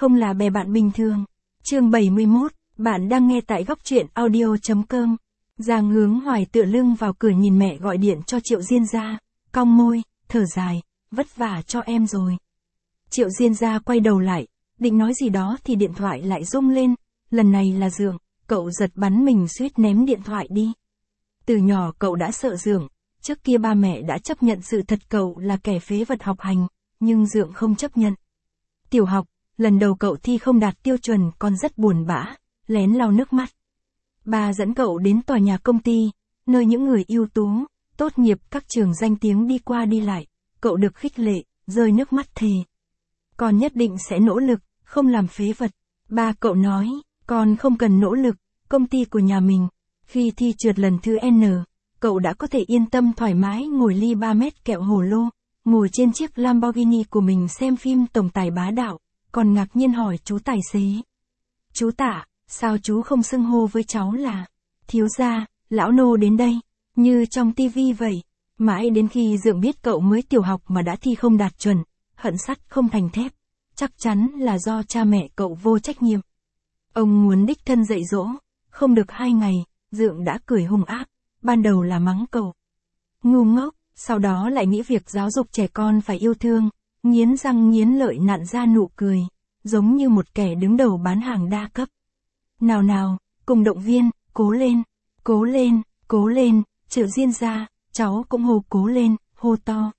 không là bè bạn bình thường. Chương 71, bạn đang nghe tại góc truyện audio.com. Giang Hướng Hoài tựa lưng vào cửa nhìn mẹ gọi điện cho Triệu Diên Gia, cong môi, thở dài, vất vả cho em rồi. Triệu Diên Gia quay đầu lại, định nói gì đó thì điện thoại lại rung lên, lần này là Dượng, cậu giật bắn mình suýt ném điện thoại đi. Từ nhỏ cậu đã sợ Dượng, trước kia ba mẹ đã chấp nhận sự thật cậu là kẻ phế vật học hành, nhưng Dượng không chấp nhận. Tiểu học, lần đầu cậu thi không đạt tiêu chuẩn còn rất buồn bã, lén lau nước mắt. Ba dẫn cậu đến tòa nhà công ty, nơi những người ưu tú, tốt nghiệp các trường danh tiếng đi qua đi lại, cậu được khích lệ, rơi nước mắt thề. Con nhất định sẽ nỗ lực, không làm phế vật. Ba cậu nói, con không cần nỗ lực, công ty của nhà mình. Khi thi trượt lần thứ N, cậu đã có thể yên tâm thoải mái ngồi ly 3 mét kẹo hồ lô, ngồi trên chiếc Lamborghini của mình xem phim tổng tài bá đạo, còn ngạc nhiên hỏi chú tài xế. Chú Tạ, sao chú không xưng hô với cháu là thiếu gia, lão nô đến đây, như trong tivi vậy. Mãi đến khi Dượng biết cậu mới tiểu học mà đã thi không đạt chuẩn, hận sắt không thành thép, chắc chắn là do cha mẹ cậu vô trách nhiệm. Ông muốn đích thân dạy dỗ, không được 2 ngày, Dượng đã cười hung ác, ban đầu là mắng cậu ngu ngốc, sau đó lại nghĩ việc giáo dục trẻ con phải yêu thương, nghiến răng nghiến lợi nặn ra nụ cười, giống như một kẻ đứng đầu bán hàng đa cấp. Nào nào, cùng động viên, cố lên, cố lên, cố lên, Triệu Diên Gia, cháu cũng hô cố lên, hô to.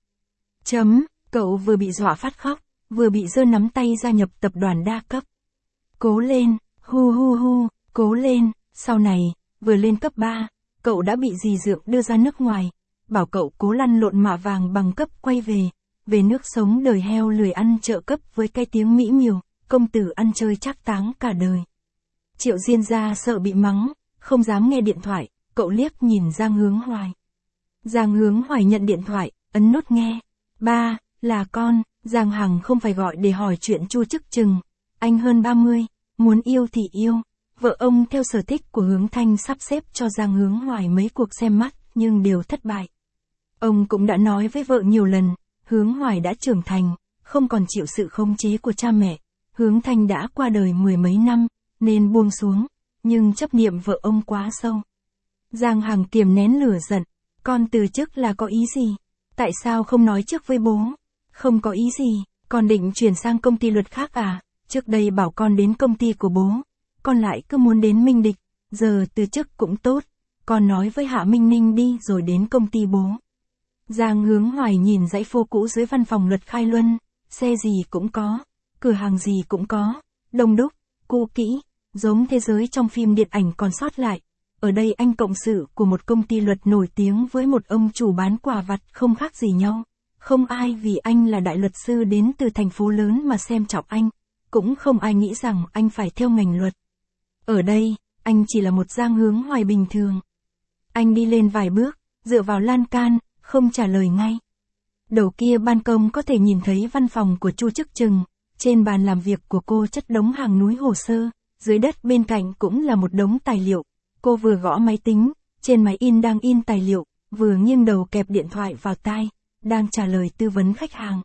Cậu vừa bị dọa phát khóc, vừa bị giơ nắm tay gia nhập tập đoàn đa cấp. Cố lên, hu hu hu, cố lên, sau này, vừa lên cấp 3, cậu đã bị dì Dượng đưa ra nước ngoài, bảo cậu cố lăn lộn mạ vàng bằng cấp quay về nước sống đời heo lười ăn trợ cấp với cái tiếng mỹ miều, công tử ăn chơi trác táng cả đời. Triệu Diên Gia sợ bị mắng, không dám nghe điện thoại, cậu liếc nhìn Giang Hướng Hoài. Giang Hướng Hoài nhận điện thoại, ấn nút nghe. Ba, là con, Giang Hằng không phải gọi để hỏi chuyện Chu Chức Chừng. Anh hơn 30, muốn yêu thì yêu. Vợ ông theo sở thích của Hướng Thanh sắp xếp cho Giang Hướng Hoài mấy cuộc xem mắt, nhưng đều thất bại. Ông cũng đã nói với vợ nhiều lần, Hướng Hoài đã trưởng thành, không còn chịu sự khống chế của cha mẹ. Hướng Thanh đã qua đời 10 mấy năm, nên buông xuống, nhưng chấp niệm vợ ông quá sâu. Giang Hằng kiềm nén lửa giận, con từ chức là có ý gì? Tại sao không nói trước với bố? Không có ý gì, con định chuyển sang công ty luật khác à? Trước đây bảo con đến công ty của bố, con lại cứ muốn đến Minh Địch, giờ từ chức cũng tốt, con nói với Hạ Minh Ninh đi rồi đến công ty bố. Giang Hướng Hoài nhìn dãy phố cũ dưới văn phòng luật Khai Luân, xe gì cũng có, cửa hàng gì cũng có, đông đúc, cũ kỹ, giống thế giới trong phim điện ảnh còn sót lại. Ở đây anh cộng sự của một công ty luật nổi tiếng với một ông chủ bán quà vặt không khác gì nhau. Không ai vì anh là đại luật sư đến từ thành phố lớn mà xem trọng anh, cũng không ai nghĩ rằng anh phải theo ngành luật. Ở đây, anh chỉ là một Giang Hướng Hoài bình thường. Anh đi lên vài bước, dựa vào lan can, không trả lời ngay. Đầu kia ban công có thể nhìn thấy văn phòng của Chu Chức Chừng, trên bàn làm việc của cô chất đống hàng núi hồ sơ, dưới đất bên cạnh cũng là một đống tài liệu. Cô vừa gõ máy tính, trên máy in đang in tài liệu, vừa nghiêng đầu kẹp điện thoại vào tai, đang trả lời tư vấn khách hàng.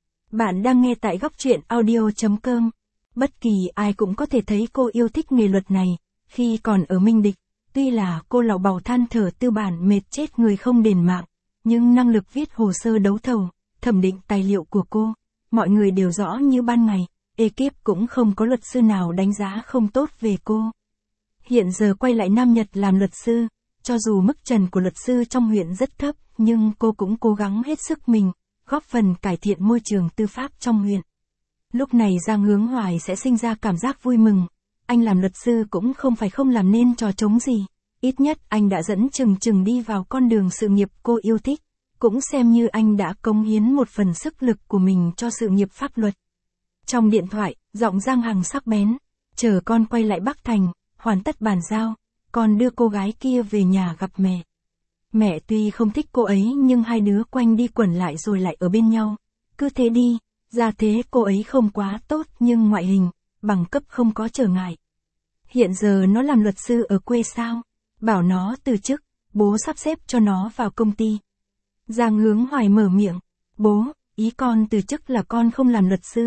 Bạn đang nghe tại góc truyện audio.com. Bất kỳ ai cũng có thể thấy cô yêu thích nghề luật này, khi còn ở Minh Địch, tuy là cô lảo bào than thở tư bản mệt chết người không đền mạng, nhưng năng lực viết hồ sơ đấu thầu, thẩm định tài liệu của cô, mọi người đều rõ như ban ngày, ekip cũng không có luật sư nào đánh giá không tốt về cô. Hiện giờ quay lại Nam Nhật làm luật sư, cho dù mức trần của luật sư trong huyện rất thấp, nhưng cô cũng cố gắng hết sức mình, góp phần cải thiện môi trường tư pháp trong huyện. Lúc này Giang Hướng Hoài sẽ sinh ra cảm giác vui mừng, anh làm luật sư cũng không phải không làm nên trò trống gì, ít nhất anh đã dẫn chừng đi vào con đường sự nghiệp cô yêu thích, cũng xem như anh đã cống hiến một phần sức lực của mình cho sự nghiệp pháp luật. Trong điện thoại, giọng Giang Hằng sắc bén, chờ con quay lại Bắc Thành, hoàn tất bàn giao, con đưa cô gái kia về nhà gặp mẹ. Mẹ tuy không thích cô ấy nhưng hai đứa quanh đi quẩn lại rồi lại ở bên nhau. Cứ thế đi, ra thế cô ấy không quá tốt nhưng ngoại hình, bằng cấp không có trở ngại. Hiện giờ nó làm luật sư ở quê sao? Bảo nó từ chức, bố sắp xếp cho nó vào công ty. Giang Hướng Hoài mở miệng, bố, ý con từ chức là con không làm luật sư,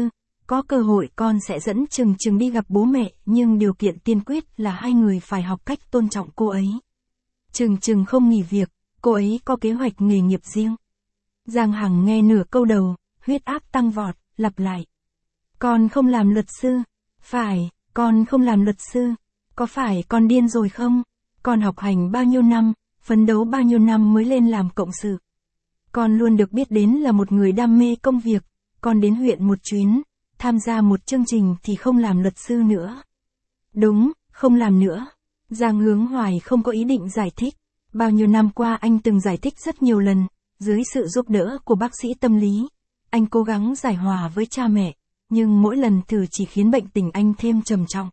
Có cơ hội con sẽ dẫn Trừng Trừng đi gặp bố mẹ, nhưng điều kiện tiên quyết là hai người phải học cách tôn trọng cô ấy. Trừng Trừng không nghỉ việc, cô ấy có kế hoạch nghề nghiệp riêng. Giang Hằng nghe nửa câu đầu, huyết áp tăng vọt, lặp lại. Con không làm luật sư. Phải, con không làm luật sư. Có phải con điên rồi không? Con học hành bao nhiêu năm, phấn đấu bao nhiêu năm mới lên làm cộng sự. Con luôn được biết đến là một người đam mê công việc, con đến huyện một chuyến, tham gia một chương trình thì không làm luật sư nữa. Đúng, không làm nữa. Giang Hướng Hoài không có ý định giải thích. Bao nhiêu năm qua anh từng giải thích rất nhiều lần, dưới sự giúp đỡ của bác sĩ tâm lý. Anh cố gắng giải hòa với cha mẹ, nhưng mỗi lần thử chỉ khiến bệnh tình anh thêm trầm trọng.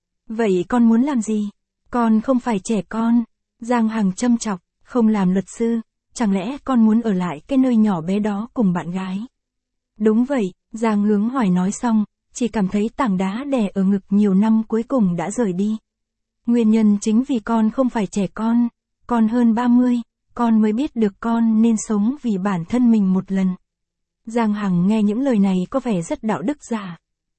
Vậy con muốn làm gì? Con không phải trẻ con. Giang Hằng châm chọc, không làm luật sư, chẳng lẽ con muốn ở lại cái nơi nhỏ bé đó cùng bạn gái? Đúng vậy, Giang Hướng Hoài nói xong, chỉ cảm thấy tảng đá đè ở ngực nhiều năm cuối cùng đã rời đi. Nguyên nhân chính vì con không phải trẻ con hơn 30, con mới biết được con nên sống vì bản thân mình một lần. Giang Hằng nghe những lời này có vẻ rất đạo đức giả.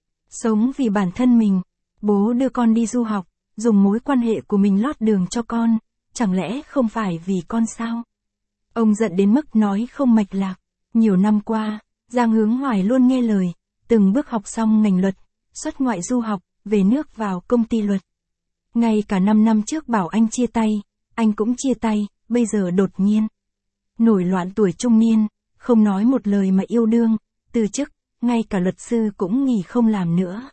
Sống vì bản thân mình, bố đưa con đi du học, dùng mối quan hệ của mình lót đường cho con, chẳng lẽ không phải vì con sao? Ông giận đến mức nói không mạch lạc. Nhiều năm qua, Giang Hướng Hoài luôn nghe lời, từng bước học xong ngành luật, xuất ngoại du học, về nước vào công ty luật. Ngay cả 5 năm trước bảo anh chia tay, anh cũng chia tay, bây giờ đột nhiên. Nổi loạn tuổi trung niên, không nói một lời mà yêu đương, từ chức, ngay cả luật sư cũng nghỉ không làm nữa.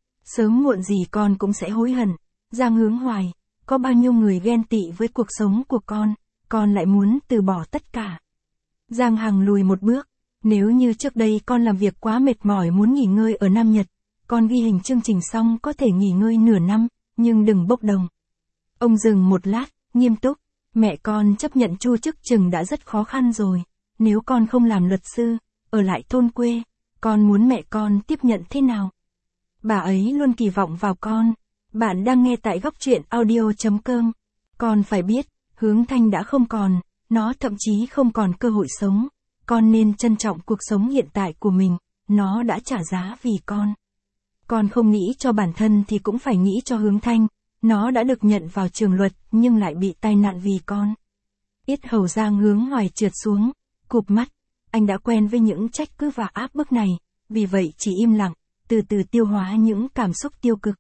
Sớm muộn gì con cũng sẽ hối hận. Giang Hướng Hoài, có bao nhiêu người ghen tị với cuộc sống của con lại muốn từ bỏ tất cả. Giang Hằng lùi một bước, nếu như trước đây con làm việc quá mệt mỏi muốn nghỉ ngơi ở Nam Nhật, con ghi hình chương trình xong có thể nghỉ ngơi nửa năm, nhưng đừng bốc đồng. Ông dừng một lát, nghiêm túc, mẹ con chấp nhận chu chức chừng đã rất khó khăn rồi, nếu con không làm luật sư, ở lại thôn quê, con muốn mẹ con tiếp nhận thế nào? Bà ấy luôn kỳ vọng vào con. Bạn đang nghe tại góc truyện audio.com. Con phải biết, Hướng Thanh đã không còn, nó thậm chí không còn cơ hội sống. Con nên trân trọng cuộc sống hiện tại của mình, nó đã trả giá vì con. Con không nghĩ cho bản thân thì cũng phải nghĩ cho Hướng Thanh, nó đã được nhận vào trường luật nhưng lại bị tai nạn vì con. Yết hầu Giang Hướng Hoài trượt xuống, cụp mắt, anh đã quen với những trách cứ và áp bức này, vì vậy chỉ im lặng, từ từ tiêu hóa những cảm xúc tiêu cực.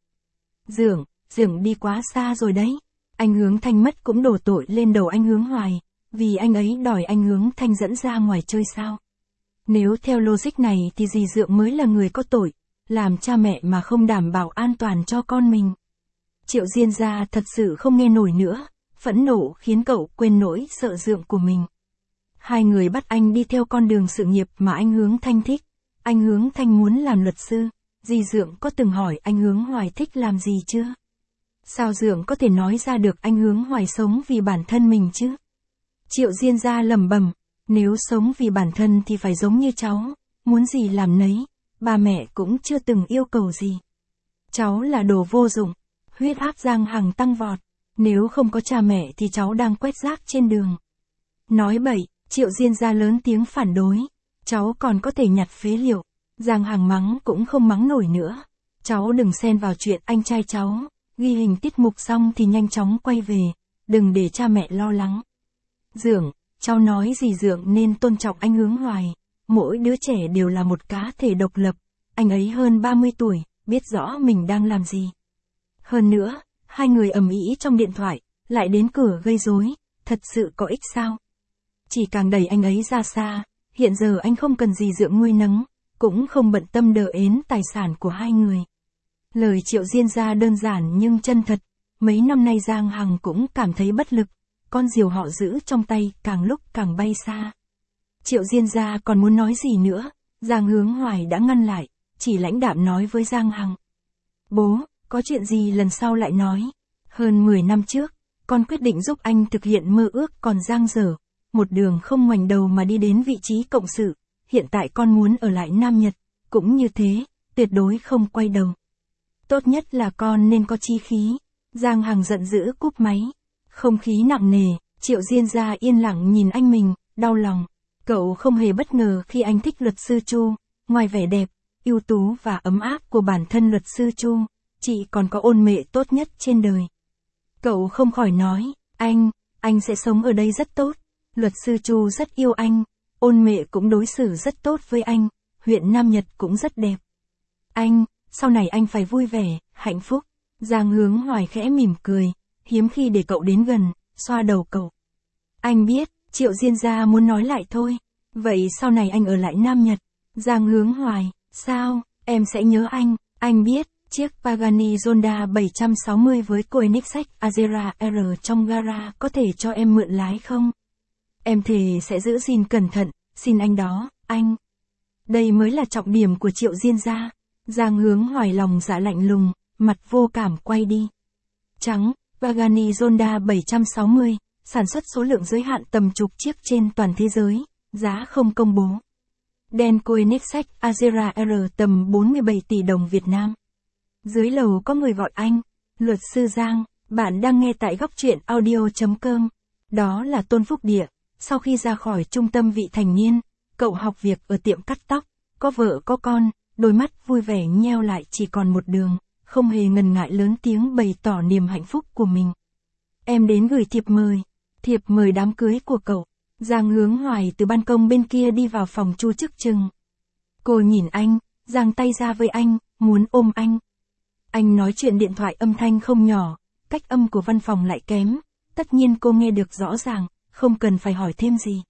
Dượng đi quá xa rồi đấy. Anh Hướng Thanh mất cũng đổ tội lên đầu anh Hướng Hoài, vì anh ấy đòi anh Hướng Thanh dẫn ra ngoài chơi sao. Nếu theo logic này thì dì Dượng mới là người có tội, làm cha mẹ mà không đảm bảo an toàn cho con mình. Triệu Diên gia thật sự không nghe nổi nữa, phẫn nộ khiến cậu quên nỗi sợ Dượng của mình. Hai người bắt anh đi theo con đường sự nghiệp mà anh Hướng Thanh thích. Anh Hướng Thanh muốn làm luật sư, dì Dượng có từng hỏi anh Hướng Hoài thích làm gì chưa? Sao Dượng có thể nói ra được anh Hướng Hoài sống vì bản thân mình chứ? Triệu Diên gia lẩm bẩm, nếu sống vì bản thân thì phải giống như cháu, muốn gì làm nấy, ba mẹ cũng chưa từng yêu cầu gì. Cháu là đồ vô dụng. Huyết áp Giang Hằng tăng vọt, nếu không có cha mẹ thì cháu đang quét rác trên đường. Nói bậy, Triệu Diên gia lớn tiếng phản đối, cháu còn có thể nhặt phế liệu. Giang Hằng mắng cũng không mắng nổi nữa. Cháu đừng xen vào chuyện anh trai cháu, ghi hình tiết mục xong thì nhanh chóng quay về, đừng để cha mẹ lo lắng. Dượng, cháu nói gì Dượng nên tôn trọng anh Hướng Hoài, mỗi đứa trẻ đều là một cá thể độc lập, anh ấy hơn 30 tuổi, biết rõ mình đang làm gì. Hơn nữa, hai người ầm ĩ trong điện thoại, lại đến cửa gây rối, thật sự có ích sao? Chỉ càng đẩy anh ấy ra xa, hiện giờ anh không cần gì Dượng nuôi nấng, cũng không bận tâm đờ ến tài sản của hai người. Lời Triệu Diên gia đơn giản nhưng chân thật, mấy năm nay Giang Hằng cũng cảm thấy bất lực, con diều họ giữ trong tay càng lúc càng bay xa. Triệu Diên gia còn muốn nói gì nữa, Giang Hướng Hoài đã ngăn lại, chỉ lãnh đạm nói với Giang Hằng. Bố, có chuyện gì lần sau lại nói. Hơn 10 năm trước, con quyết định giúp anh thực hiện mơ ước còn dang dở, một đường không ngoảnh đầu mà đi đến vị trí cộng sự. Hiện tại con muốn ở lại Nam Nhật, cũng như thế, tuyệt đối không quay đầu. Tốt nhất là con nên có chí khí. Giang Hằng giận dữ cúp máy. Không khí nặng nề, Triệu Diên gia yên lặng nhìn anh mình, đau lòng. Cậu không hề bất ngờ khi anh thích luật sư Chu, ngoài vẻ đẹp, ưu tú và ấm áp của bản thân luật sư Chu, chị còn có ôn mẹ tốt nhất trên đời. Cậu không khỏi nói, anh sẽ sống ở đây rất tốt. Luật sư Chu rất yêu anh, ôn mẹ cũng đối xử rất tốt với anh, huyện Nam Nhật cũng rất đẹp. Sau này anh phải vui vẻ, hạnh phúc. Giang Hướng Hoài khẽ mỉm cười, hiếm khi để cậu đến gần, xoa đầu cậu. Anh biết, Triệu Diên gia muốn nói lại thôi. Vậy sau này anh ở lại Nam Nhật. Giang Hướng Hoài, sao, em sẽ nhớ anh biết, chiếc Pagani Zonda 760 với Koenigsegg Agera R trong gara có thể cho em mượn lái không? Em thề sẽ giữ gìn cẩn thận, xin anh đó, anh. Đây mới là trọng điểm của Triệu Diên gia. Giang Hướng Hoài lòng dạ lạnh lùng, mặt vô cảm quay đi. Trắng, Pagani Zonda 760, sản xuất số lượng giới hạn tầm chục chiếc trên toàn thế giới, giá không công bố. Đen Koenigsegg Agera R tầm 47 tỷ đồng Việt Nam. Dưới lầu có người gọi anh, luật sư Giang, bạn đang nghe tại góc truyện audio.com. Đó là Tôn Phúc Địa, sau khi ra khỏi trung tâm vị thành niên, cậu học việc ở tiệm cắt tóc, có vợ có con, đôi mắt vui vẻ nheo lại chỉ còn một đường, không hề ngần ngại lớn tiếng bày tỏ niềm hạnh phúc của mình. Em đến gửi thiệp mời đám cưới của cậu. Giang Hướng Hoài từ ban công bên kia đi vào phòng Chu Chức Chừng. Cô nhìn anh, giang tay ra với anh, muốn ôm anh. Anh nói chuyện điện thoại âm thanh không nhỏ, cách âm của văn phòng lại kém, tất nhiên cô nghe được rõ ràng, không cần phải hỏi thêm gì.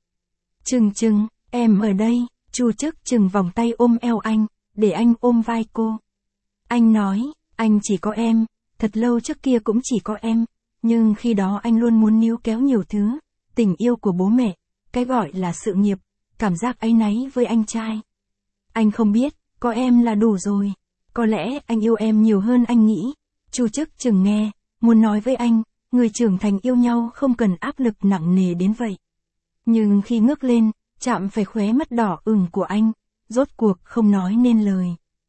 Chừng, em ở đây. Chu Chức Chừng vòng tay ôm eo anh, để anh ôm vai cô. Anh nói, anh chỉ có em, thật lâu trước kia cũng chỉ có em, nhưng khi đó anh luôn muốn níu kéo nhiều thứ, tình yêu của bố mẹ, cái gọi là sự nghiệp, cảm giác áy náy với anh trai. Anh không biết, có em là đủ rồi, có lẽ anh yêu em nhiều hơn anh nghĩ. Chu Chức Chừng nghe, muốn nói với anh, người trưởng thành yêu nhau không cần áp lực nặng nề đến vậy. Nhưng khi ngước lên, chạm phải khóe mắt đỏ ửng của anh, rốt cuộc không nói nên lời.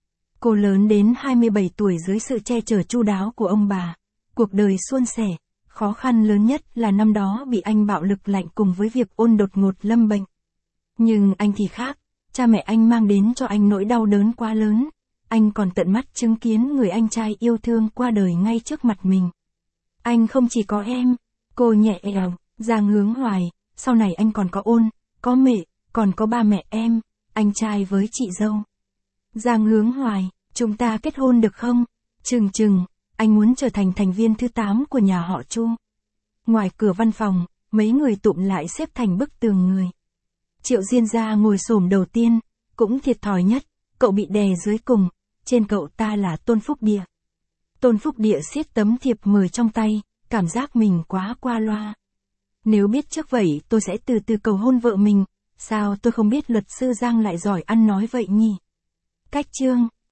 Cô lớn đến 27 tuổi dưới sự che chở chu đáo của ông bà, cuộc đời suôn sẻ, khó khăn lớn nhất là năm đó bị anh bạo lực lạnh cùng với việc ôn đột ngột lâm bệnh. Nhưng anh thì khác, cha mẹ anh mang đến cho anh nỗi đau đớn quá lớn, anh còn tận mắt chứng kiến người anh trai yêu thương qua đời ngay trước mặt mình. Anh không chỉ có em, cô nhẹ nhàng, Giang Hướng Hoài, sau này anh còn có ôn, có mẹ, còn có ba mẹ em, anh trai với chị dâu. Giang Hướng Hoài, chúng ta kết hôn được không? Chừng, anh muốn trở thành thành viên thứ 8 của nhà họ Chu. Ngoài cửa văn phòng, mấy người tụm lại xếp thành bức tường người. Triệu Diên gia ngồi xổm đầu tiên, cũng thiệt thòi nhất, cậu bị đè dưới cùng, trên cậu ta là Tôn Phúc Địa. Tôn Phúc Địa siết tấm thiệp mời trong tay, cảm giác mình quá qua loa. Nếu biết trước vậy tôi sẽ từ từ cầu hôn vợ mình, sao tôi không biết luật sư Giang lại giỏi ăn nói vậy nhỉ? Cách chương